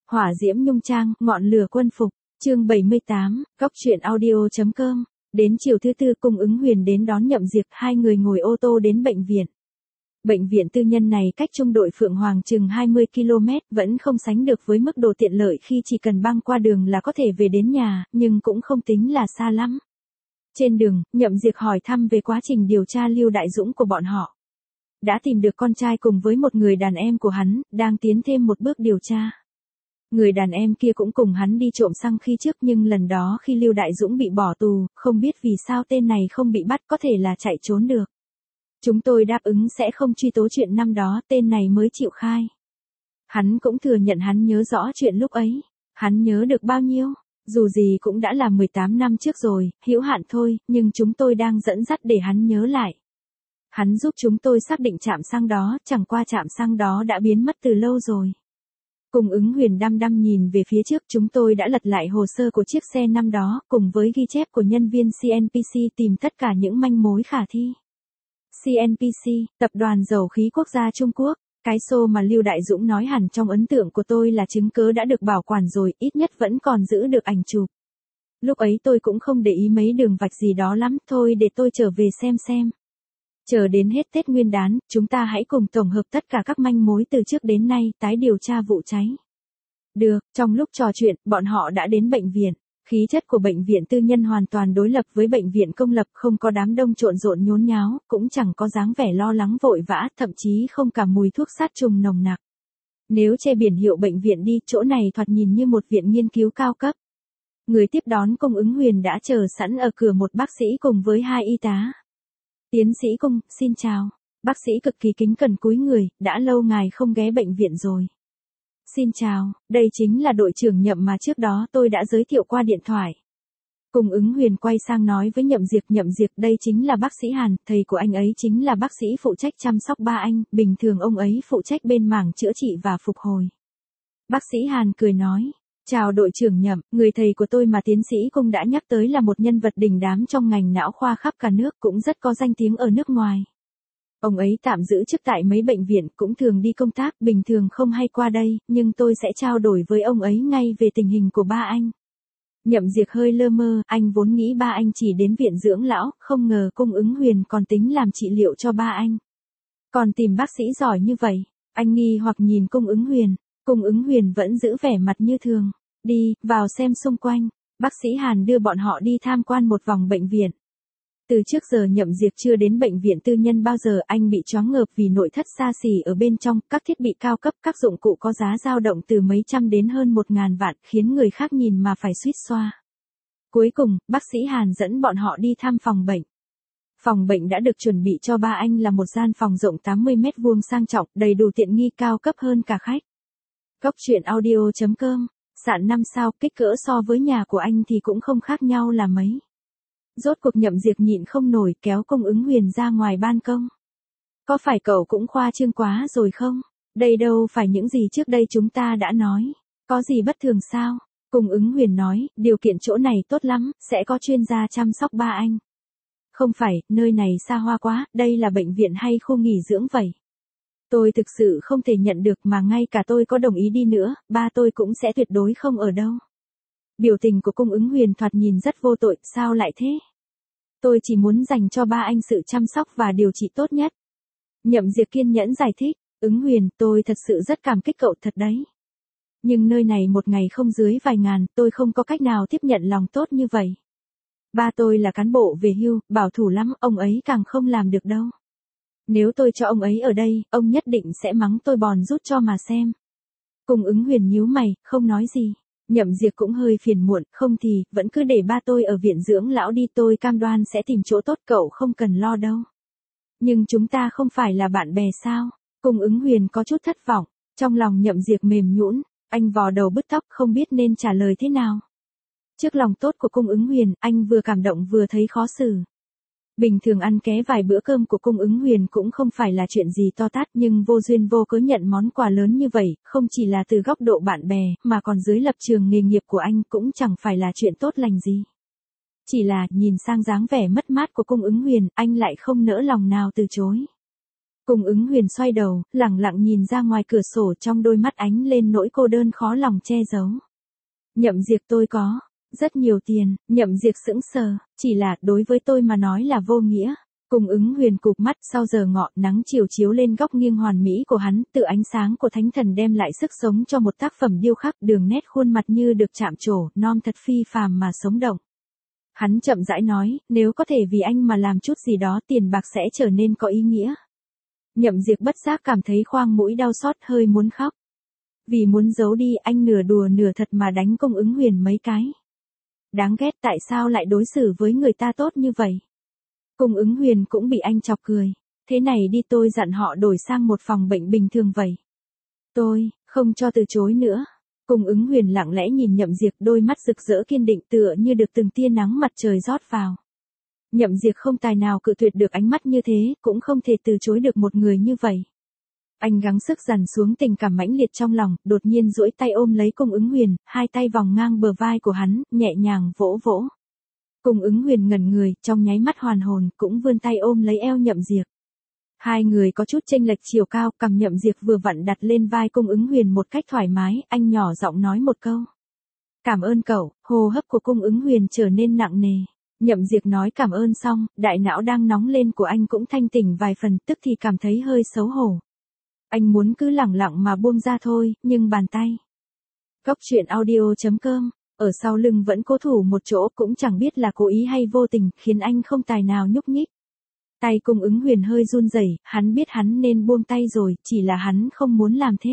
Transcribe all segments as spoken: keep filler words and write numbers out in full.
Hỏa diễm nhung trang, ngọn lửa quân phục, chương bảy mươi tám, góc truyện audio.com. Đến chiều thứ tư Cung Ứng Huyền đến đón Nhậm Diệp, hai người ngồi ô tô đến bệnh viện. Bệnh viện tư nhân này cách trung đội Phượng Hoàng chừng hai mươi ki lô mét, vẫn không sánh được với mức độ tiện lợi khi chỉ cần băng qua đường là có thể về đến nhà, nhưng cũng không tính là xa lắm. Trên đường, Nhậm Diệp hỏi thăm về quá trình điều tra Lưu Đại Dũng của bọn họ. Đã tìm được con trai cùng với một người đàn em của hắn, đang tiến thêm một bước điều tra. Người đàn em kia cũng cùng hắn đi trộm xăng khi trước, nhưng lần đó khi Lưu Đại Dũng bị bỏ tù, không biết vì sao tên này không bị bắt, có thể là chạy trốn được. Chúng tôi đáp ứng sẽ không truy tố chuyện năm đó, tên này mới chịu khai. Hắn cũng thừa nhận hắn nhớ rõ chuyện lúc ấy. Hắn nhớ được bao nhiêu? Dù gì cũng đã là mười tám năm trước rồi, hữu hạn thôi, nhưng chúng tôi đang dẫn dắt để hắn nhớ lại. Hắn giúp chúng tôi xác định trạm xăng đó, chẳng qua trạm xăng đó đã biến mất từ lâu rồi. Cung Ứng Huyền đăm đăm nhìn về phía trước, chúng tôi đã lật lại hồ sơ của chiếc xe năm đó, cùng với ghi chép của nhân viên xê en pê xê tìm tất cả những manh mối khả thi. xê en pê xê, Tập đoàn Dầu khí Quốc gia Trung Quốc, cái xô mà Lưu Đại Dũng nói hẳn trong ấn tượng của tôi là chứng cớ đã được bảo quản rồi, ít nhất vẫn còn giữ được ảnh chụp. Lúc ấy tôi cũng không để ý mấy đường vạch gì đó lắm, thôi để tôi trở về xem xem. Chờ đến hết Tết Nguyên đán, chúng ta hãy cùng tổng hợp tất cả các manh mối từ trước đến nay, tái điều tra vụ cháy. Được, trong lúc trò chuyện, bọn họ đã đến bệnh viện. Khí chất của bệnh viện tư nhân hoàn toàn đối lập với bệnh viện công lập, không có đám đông trộn rộn nhốn nháo, cũng chẳng có dáng vẻ lo lắng vội vã, thậm chí không cả mùi thuốc sát trùng nồng nặc. Nếu che biển hiệu bệnh viện đi, chỗ này thoạt nhìn như một viện nghiên cứu cao cấp. Người tiếp đón Cung Ứng Huyền đã chờ sẵn ở cửa, một bác sĩ cùng với hai y tá. Tiến sĩ Cung, xin chào. Bác sĩ cực kỳ kính cẩn cúi người, đã lâu ngài không ghé bệnh viện rồi. Xin chào, đây chính là đội trưởng Nhậm mà trước đó tôi đã giới thiệu qua điện thoại. Cung Ứng Huyền quay sang nói với Nhậm Diệp, Nhậm Diệp, đây chính là bác sĩ Hàn, thầy của anh ấy chính là bác sĩ phụ trách chăm sóc ba anh, bình thường ông ấy phụ trách bên mảng chữa trị và phục hồi. Bác sĩ Hàn cười nói, chào đội trưởng Nhậm, người thầy của tôi mà tiến sĩ Cung đã nhắc tới là một nhân vật đình đám trong ngành não khoa khắp cả nước, cũng rất có danh tiếng ở nước ngoài. Ông ấy tạm giữ chức tại mấy bệnh viện, cũng thường đi công tác, bình thường không hay qua đây, nhưng tôi sẽ trao đổi với ông ấy ngay về tình hình của ba anh. Nhậm Diệp hơi lơ mơ, anh vốn nghĩ ba anh chỉ đến viện dưỡng lão, không ngờ Cung Ứng Huyền còn tính làm trị liệu cho ba anh. Còn tìm bác sĩ giỏi như vậy, anh nghi hoặc nhìn Cung Ứng Huyền. Cung Ứng Huyền vẫn giữ vẻ mặt như thường. Đi, vào xem xung quanh. Bác sĩ Hàn đưa bọn họ đi tham quan một vòng bệnh viện. Từ trước giờ Nhậm Diệp chưa đến bệnh viện tư nhân bao giờ, anh bị choáng ngợp vì nội thất xa xỉ ở bên trong, các thiết bị cao cấp, các dụng cụ có giá dao động từ mấy trăm đến hơn một ngàn vạn, khiến người khác nhìn mà phải suýt xoa. Cuối cùng, bác sĩ Hàn dẫn bọn họ đi thăm phòng bệnh. Phòng bệnh đã được chuẩn bị cho ba anh là một gian phòng rộng tám mươi mét vuông sang trọng, đầy đủ tiện nghi, cao cấp hơn cả khách. Góc truyện audio.com, sạn năm sao, kích cỡ so với nhà của anh thì cũng không khác nhau là mấy. Rốt cuộc Nhậm Diệp nhịn không nổi, kéo Cung Ứng Huyền ra ngoài ban công. Có phải cậu cũng khoa trương quá rồi không? Đây đâu phải những gì trước đây chúng ta đã nói. Có gì bất thường sao? Cung Ứng Huyền nói, điều kiện chỗ này tốt lắm, sẽ có chuyên gia chăm sóc ba anh. Không phải, nơi này xa hoa quá, đây là bệnh viện hay khu nghỉ dưỡng vậy? Tôi thực sự không thể nhận được, mà ngay cả tôi có đồng ý đi nữa, ba tôi cũng sẽ tuyệt đối không ở đâu. Biểu tình của Cung Ứng Huyền thoạt nhìn rất vô tội, sao lại thế? Tôi chỉ muốn dành cho ba anh sự chăm sóc và điều trị tốt nhất. Nhậm Diệp kiên nhẫn giải thích, Ứng Huyền, tôi thật sự rất cảm kích cậu thật đấy. Nhưng nơi này một ngày không dưới vài ngàn, tôi không có cách nào tiếp nhận lòng tốt như vậy. Ba tôi là cán bộ về hưu, bảo thủ lắm, ông ấy càng không làm được đâu. Nếu tôi cho ông ấy ở đây, ông nhất định sẽ mắng tôi bòn rút cho mà xem. Cung Ứng Huyền nhíu mày, không nói gì. Nhậm Diệp cũng hơi phiền muộn, không thì, vẫn cứ để ba tôi ở viện dưỡng lão đi, tôi cam đoan sẽ tìm chỗ tốt, cậu không cần lo đâu. Nhưng chúng ta không phải là bạn bè sao? Cung Ứng Huyền có chút thất vọng, trong lòng Nhậm Diệp mềm nhũn, anh vò đầu bứt tóc không biết nên trả lời thế nào. Trước lòng tốt của Cung Ứng Huyền, anh vừa cảm động vừa thấy khó xử. Bình thường ăn ké vài bữa cơm của Cung Ứng Huyền cũng không phải là chuyện gì to tát, nhưng vô duyên vô cớ nhận món quà lớn như vậy, không chỉ là từ góc độ bạn bè, mà còn dưới lập trường nghề nghiệp của anh cũng chẳng phải là chuyện tốt lành gì. Chỉ là, nhìn sang dáng vẻ mất mát của Cung Ứng Huyền, anh lại không nỡ lòng nào từ chối. Cung ứng huyền xoay đầu, lẳng lặng nhìn ra ngoài cửa sổ, trong đôi mắt ánh lên nỗi cô đơn khó lòng che giấu. Nhậm Diệp, tôi có rất nhiều tiền. Nhậm Diệp sững sờ, chỉ là đối với tôi mà nói là vô nghĩa. Cung ứng huyền cụp mắt, sau giờ ngọ nắng chiều chiếu lên góc nghiêng hoàn mỹ của hắn, tự ánh sáng của thánh thần đem lại sức sống cho một tác phẩm điêu khắc, đường nét khuôn mặt như được chạm trổ, non thật phi phàm mà sống động. Hắn chậm rãi nói, nếu có thể vì anh mà làm chút gì đó, tiền bạc sẽ trở nên có ý nghĩa. Nhậm Diệp bất giác cảm thấy khoang mũi đau xót, hơi muốn khóc. Vì muốn giấu đi, anh nửa đùa nửa thật mà đánh cung ứng huyền mấy cái. Đáng ghét, tại sao lại đối xử với người ta tốt như vậy? Cung ứng huyền cũng bị anh chọc cười. Thế này đi, tôi dặn họ đổi sang một phòng bệnh bình thường vậy. Tôi không cho từ chối nữa. Cung ứng huyền lặng lẽ nhìn Nhậm Diệp, đôi mắt rực rỡ kiên định tựa như được từng tia nắng mặt trời rót vào. Nhậm Diệp không tài nào cự tuyệt được ánh mắt như thế, cũng không thể từ chối được một người như vậy. Anh gắng sức dằn xuống tình cảm mãnh liệt trong lòng, đột nhiên duỗi tay ôm lấy cung ứng huyền, hai tay vòng ngang bờ vai của hắn, nhẹ nhàng vỗ vỗ. Cung ứng huyền ngẩn người, trong nháy mắt hoàn hồn, cũng vươn tay ôm lấy eo Nhậm Diệp. Hai người có chút chênh lệch chiều cao, cằm Nhậm Diệp vừa vặn đặt lên vai cung ứng huyền một cách thoải mái, anh nhỏ giọng nói một câu. Cảm ơn cậu. Hô hấp của cung ứng huyền trở nên nặng nề. Nhậm Diệp nói cảm ơn xong, đại não đang nóng lên của anh cũng thanh tỉnh vài phần, tức thì cảm thấy hơi xấu hổ. Anh muốn cứ lẳng lặng mà buông ra thôi, nhưng bàn tay. Góc truyện audio chấm com, ở sau lưng vẫn cố thủ một chỗ, cũng chẳng biết là cố ý hay vô tình, khiến anh không tài nào nhúc nhích. Tay cung ứng huyền hơi run rẩy, hắn biết hắn nên buông tay rồi, chỉ là hắn không muốn làm thế.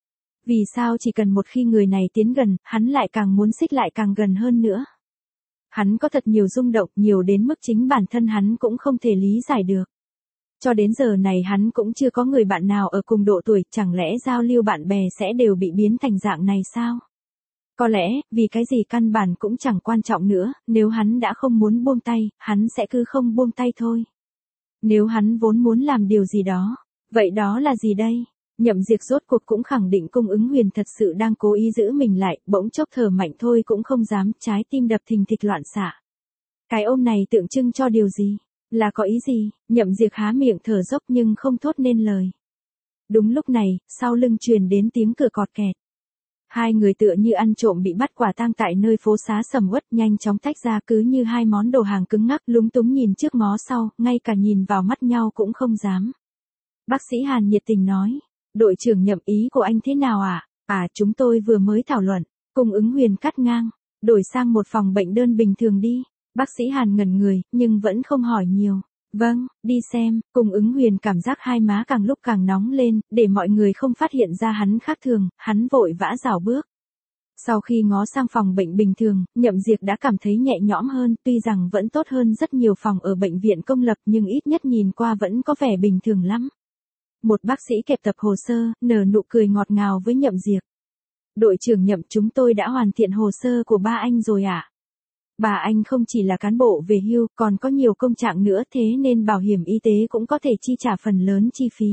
Vì sao chỉ cần một khi người này tiến gần, hắn lại càng muốn xích lại càng gần hơn nữa. Hắn có thật nhiều rung động, nhiều đến mức chính bản thân hắn cũng không thể lý giải được. Cho đến giờ này hắn cũng chưa có người bạn nào ở cùng độ tuổi, chẳng lẽ giao lưu bạn bè sẽ đều bị biến thành dạng này sao? Có lẽ, vì cái gì căn bản cũng chẳng quan trọng nữa, nếu hắn đã không muốn buông tay, hắn sẽ cứ không buông tay thôi. Nếu hắn vốn muốn làm điều gì đó, vậy đó là gì đây? Nhậm Diệp rốt cuộc cũng khẳng định cung ứng huyền thật sự đang cố ý giữ mình lại, bỗng chốc thở mạnh thôi cũng không dám, trái tim đập thình thịch loạn xạ. Cái ôm này tượng trưng cho điều gì? Là có ý gì? Nhậm Diệp há miệng thở dốc nhưng không thốt nên lời. Đúng lúc này, sau lưng truyền đến tiếng cửa cọt kẹt. Hai người tựa như ăn trộm bị bắt quả tang tại nơi phố xá sầm uất, nhanh chóng tách ra, cứ như hai món đồ hàng cứng ngắc, lúng túng nhìn trước ngó sau, ngay cả nhìn vào mắt nhau cũng không dám. Bác sĩ Hàn nhiệt tình nói. Đội trưởng Nhậm, ý của anh thế nào ạ? À? à chúng tôi vừa mới thảo luận. Cung ứng huyền cắt ngang. Đổi sang một phòng bệnh đơn bình thường đi. Bác sĩ Hàn ngẩn người, nhưng vẫn không hỏi nhiều. Vâng, đi xem. Cung ứng huyền cảm giác hai má càng lúc càng nóng lên, để mọi người không phát hiện ra hắn khác thường, hắn vội vã rảo bước. Sau khi ngó sang phòng bệnh bình thường, Nhậm Diệp đã cảm thấy nhẹ nhõm hơn, tuy rằng vẫn tốt hơn rất nhiều phòng ở bệnh viện công lập, nhưng ít nhất nhìn qua vẫn có vẻ bình thường lắm. Một bác sĩ kẹp tập hồ sơ, nở nụ cười ngọt ngào với Nhậm Diệp. Đội trưởng Nhậm, chúng tôi đã hoàn thiện hồ sơ của ba anh rồi ạ. À? Bà anh không chỉ là cán bộ về hưu, còn có nhiều công trạng nữa, thế nên bảo hiểm y tế cũng có thể chi trả phần lớn chi phí.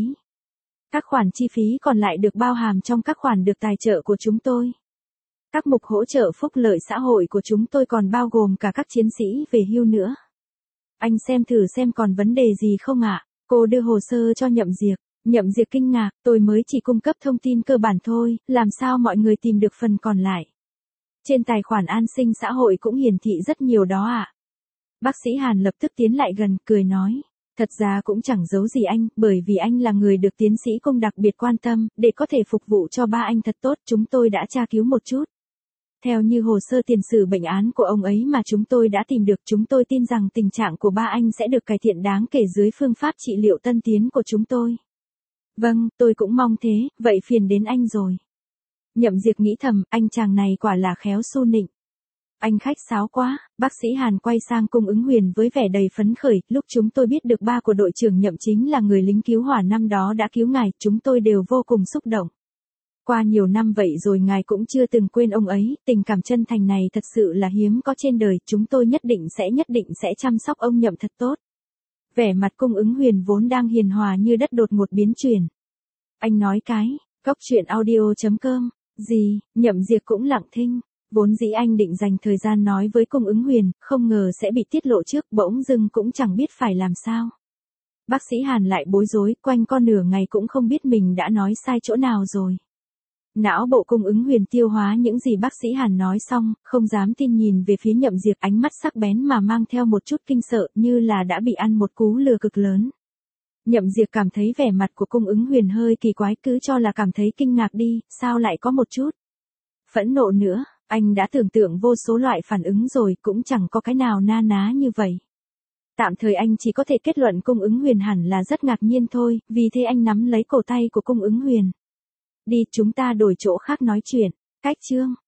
Các khoản chi phí còn lại được bao hàm trong các khoản được tài trợ của chúng tôi. Các mục hỗ trợ phúc lợi xã hội của chúng tôi còn bao gồm cả các chiến sĩ về hưu nữa. Anh xem thử xem còn vấn đề gì không ạ? À? Cô đưa hồ sơ cho Nhậm Diệp. Nhậm Diệp kinh ngạc, tôi mới chỉ cung cấp thông tin cơ bản thôi, làm sao mọi người tìm được phần còn lại? Trên tài khoản an sinh xã hội cũng hiển thị rất nhiều đó ạ. À? Bác sĩ Hàn lập tức tiến lại gần, cười nói. Thật ra cũng chẳng giấu gì anh, bởi vì anh là người được tiến sĩ Cung đặc biệt quan tâm, để có thể phục vụ cho ba anh thật tốt, chúng tôi đã tra cứu một chút. Theo như hồ sơ tiền sử bệnh án của ông ấy mà chúng tôi đã tìm được, chúng tôi tin rằng tình trạng của ba anh sẽ được cải thiện đáng kể dưới phương pháp trị liệu tân tiến của chúng tôi. Vâng, tôi cũng mong thế, vậy phiền đến anh rồi. Nhậm Diệp nghĩ thầm, anh chàng này quả là khéo su nịnh. Anh khách sáo quá. Bác sĩ Hàn quay sang cung ứng huyền với vẻ đầy phấn khởi, lúc chúng tôi biết được ba của đội trưởng Nhậm chính là người lính cứu hỏa năm đó đã cứu ngài, chúng tôi đều vô cùng xúc động. Qua nhiều năm vậy rồi ngài cũng chưa từng quên ông ấy, tình cảm chân thành này thật sự là hiếm có trên đời, chúng tôi nhất định sẽ nhất định sẽ chăm sóc ông Nhậm thật tốt. Vẻ mặt cung ứng huyền vốn đang hiền hòa như đất đột ngột biến chuyển. Anh nói cái, góc truyện audio chấm com, gì? Nhậm Diệp cũng lặng thinh. Vốn dĩ anh định dành thời gian nói với cung ứng huyền, không ngờ sẽ bị tiết lộ trước, bỗng dưng cũng chẳng biết phải làm sao. Bác sĩ Hàn lại bối rối, quanh co nửa ngày cũng không biết mình đã nói sai chỗ nào rồi. Não bộ cung ứng huyền tiêu hóa những gì bác sĩ Hàn nói xong, không dám tin nhìn về phía Nhậm Diệp, ánh mắt sắc bén mà mang theo một chút kinh sợ, như là đã bị ăn một cú lừa cực lớn. Nhậm Diệp cảm thấy vẻ mặt của cung ứng huyền hơi kỳ quái, cứ cho là cảm thấy kinh ngạc đi, sao lại có một chút phẫn nộ nữa, anh đã tưởng tượng vô số loại phản ứng rồi, cũng chẳng có cái nào na ná như vậy. Tạm thời anh chỉ có thể kết luận cung ứng huyền hẳn là rất ngạc nhiên thôi, vì thế anh nắm lấy cổ tay của cung ứng huyền. Đi, chúng ta đổi chỗ khác nói chuyện. Cách chương